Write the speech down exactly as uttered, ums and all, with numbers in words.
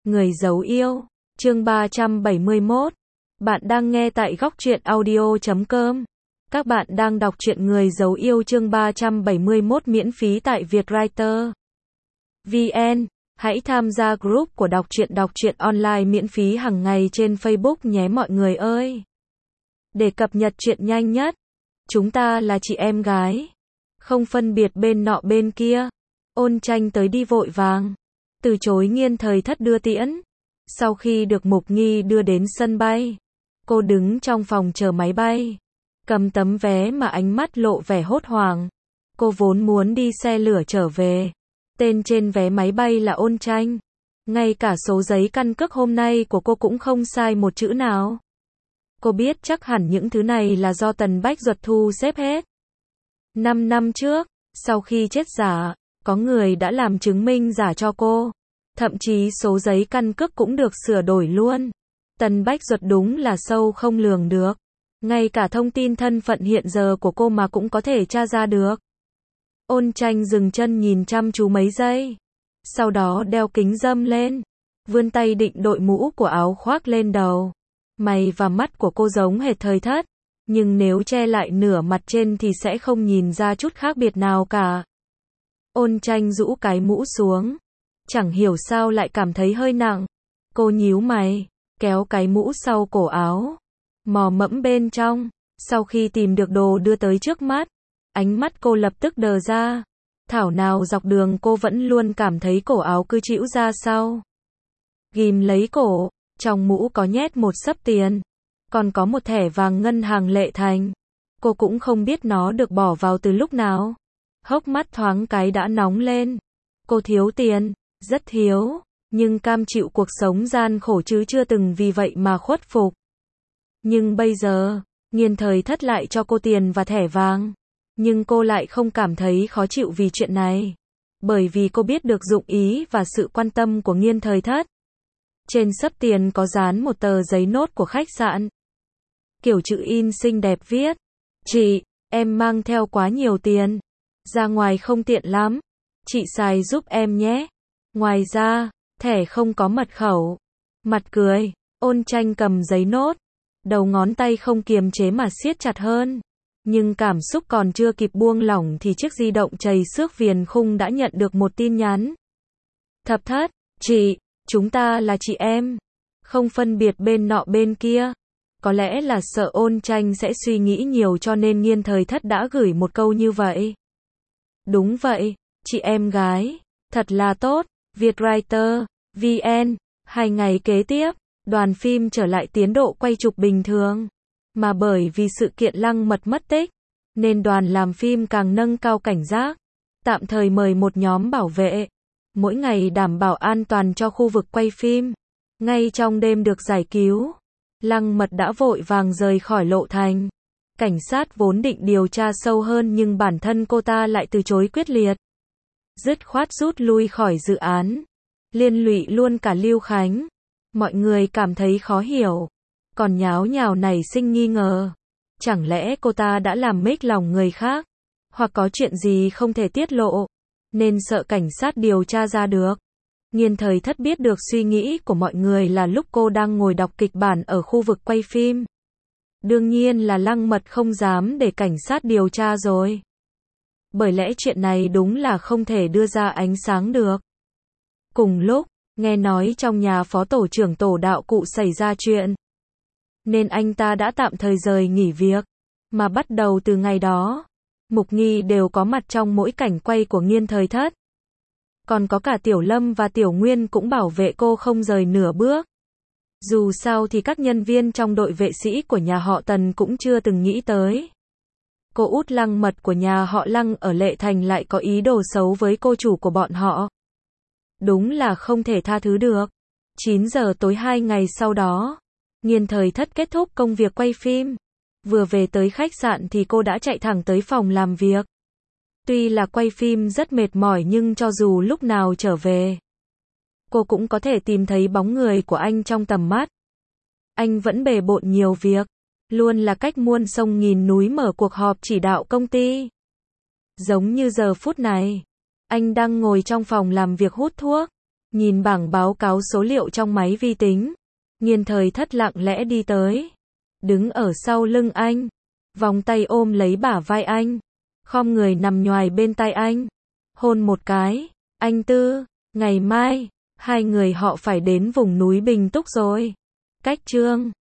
Người giấu yêu, chương ba trăm bảy mươi mốt. Bạn đang nghe tại góc truyện audio chấm com. Các bạn đang đọc truyện Người giấu yêu chương ba trăm bảy mươi mốt miễn phí tại Vietwriter vê en. Hãy tham gia group của đọc truyện đọc truyện online miễn phí hàng ngày trên Facebook nhé mọi người ơi. Để cập nhật truyện nhanh nhất, chúng ta là chị em gái, không phân biệt bên nọ bên kia. Ôn Tranh tới đi vội vàng, từ chối Nghiên Thời Thất đưa tiễn. Sau khi được Mục Nghi đưa đến sân bay, cô đứng trong phòng chờ máy bay, cầm tấm vé mà ánh mắt lộ vẻ hốt hoảng. Cô vốn muốn đi xe lửa trở về. Tên trên vé máy bay là Ôn Tranh. Ngay cả số giấy căn cước hôm nay của cô cũng không sai một chữ nào. Cô biết chắc hẳn những thứ này là do Tần Bách Duật thu xếp hết. Năm năm trước, sau khi chết giả, có người đã làm chứng minh giả cho cô. Thậm chí số giấy căn cước cũng được sửa đổi luôn. Tần Bách Duật đúng là sâu không lường được. Ngay cả thông tin thân phận hiện giờ của cô mà cũng có thể tra ra được. Ôn Tranh dừng chân nhìn chăm chú mấy giây. Sau đó đeo kính râm lên. Vươn tay định đội mũ của áo khoác lên đầu. Mày và mắt của cô giống hệt Thời Thất. Nhưng nếu che lại nửa mặt trên thì sẽ không nhìn ra chút khác biệt nào cả. Ôn Tranh rũ cái mũ xuống. Chẳng hiểu sao lại cảm thấy hơi nặng. Cô nhíu mày, kéo cái mũ sau cổ áo, mò mẫm bên trong. Sau khi tìm được đồ đưa tới trước mắt, ánh mắt cô lập tức đờ ra. Thảo nào dọc đường cô vẫn luôn cảm thấy cổ áo cứ chĩu ra sau. Ghim lấy cổ, trong mũ có nhét một xấp tiền, còn có một thẻ vàng ngân hàng Lệ Thành. Cô cũng không biết nó được bỏ vào từ lúc nào. Hốc mắt thoáng cái đã nóng lên. Cô thiếu tiền, rất thiếu, nhưng cam chịu cuộc sống gian khổ chứ chưa từng vì vậy mà khuất phục. Nhưng bây giờ, Nghiên Thời Thất lại cho cô tiền và thẻ vàng. Nhưng cô lại không cảm thấy khó chịu vì chuyện này. Bởi vì cô biết được dụng ý và sự quan tâm của Nghiên Thời Thất. Trên xấp tiền có dán một tờ giấy nốt của khách sạn. Kiểu chữ in xinh đẹp viết: "Chị, em mang theo quá nhiều tiền. Ra ngoài không tiện lắm. Chị xài giúp em nhé. Ngoài ra, thẻ không có mật khẩu." Mặt cười, Ôn Tranh cầm giấy nốt. Đầu ngón tay không kiềm chế mà siết chặt hơn. Nhưng cảm xúc còn chưa kịp buông lỏng thì chiếc di động chầy xước viền khung đã nhận được một tin nhắn. "Thập Thất, chị, chúng ta là chị em. Không phân biệt bên nọ bên kia." Có lẽ là sợ Ôn Tranh sẽ suy nghĩ nhiều cho nên Nghiên Thời Thất đã gửi một câu như vậy. Đúng vậy, chị em gái. Thật là tốt. Vietwriter vê en. Hai ngày kế tiếp, đoàn phim trở lại tiến độ quay chụp bình thường. Mà bởi vì sự kiện Lăng Mật mất tích, nên đoàn làm phim càng nâng cao cảnh giác. Tạm thời mời một nhóm bảo vệ, mỗi ngày đảm bảo an toàn cho khu vực quay phim. Ngay trong đêm được giải cứu, Lăng Mật đã vội vàng rời khỏi Lộ Thành. Cảnh sát vốn định điều tra sâu hơn nhưng bản thân cô ta lại từ chối quyết liệt. Dứt khoát rút lui khỏi dự án. Liên lụy luôn cả Lưu Khánh. Mọi người cảm thấy khó hiểu. Còn nháo nhào nảy sinh nghi ngờ. Chẳng lẽ cô ta đã làm mếch lòng người khác? Hoặc có chuyện gì không thể tiết lộ, nên sợ cảnh sát điều tra ra được. Nghiên Thời Thất biết được suy nghĩ của mọi người là lúc cô đang ngồi đọc kịch bản ở khu vực quay phim. Đương nhiên là Lăng Mật không dám để cảnh sát điều tra rồi. Bởi lẽ chuyện này đúng là không thể đưa ra ánh sáng được. Cùng lúc, nghe nói trong nhà phó tổ trưởng tổ đạo cụ xảy ra chuyện. Nên anh ta đã tạm thời rời nghỉ việc. Mà bắt đầu từ ngày đó, Mục Nghi đều có mặt trong mỗi cảnh quay của Nghiên Thời Thất. Còn có cả Tiểu Lâm và Tiểu Nguyên cũng bảo vệ cô không rời nửa bước. Dù sao thì các nhân viên trong đội vệ sĩ của nhà họ Tần cũng chưa từng nghĩ tới. Cô út Lăng Mật của nhà họ Lăng ở Lệ Thành lại có ý đồ xấu với cô chủ của bọn họ. Đúng là không thể tha thứ được. chín giờ tối hai ngày sau đó, Nghiên Thời Thất kết thúc công việc quay phim. Vừa về tới khách sạn thì cô đã chạy thẳng tới phòng làm việc. Tuy là quay phim rất mệt mỏi nhưng cho dù lúc nào trở về, cô cũng có thể tìm thấy bóng người của anh trong tầm mắt. Anh vẫn bề bộn nhiều việc, luôn là cách muôn sông nghìn núi mở cuộc họp chỉ đạo công ty. Giống như giờ phút này, anh đang ngồi trong phòng làm việc hút thuốc. Nhìn bảng báo cáo số liệu trong máy vi tính, Nghiên Thời Thất lặng lẽ đi tới, đứng ở sau lưng anh, vòng tay ôm lấy bả vai anh, khom người nằm nhoài bên tai anh, hôn một cái. Anh Tư, ngày mai, hai người họ phải đến vùng núi Bình Túc rồi. Cách Trương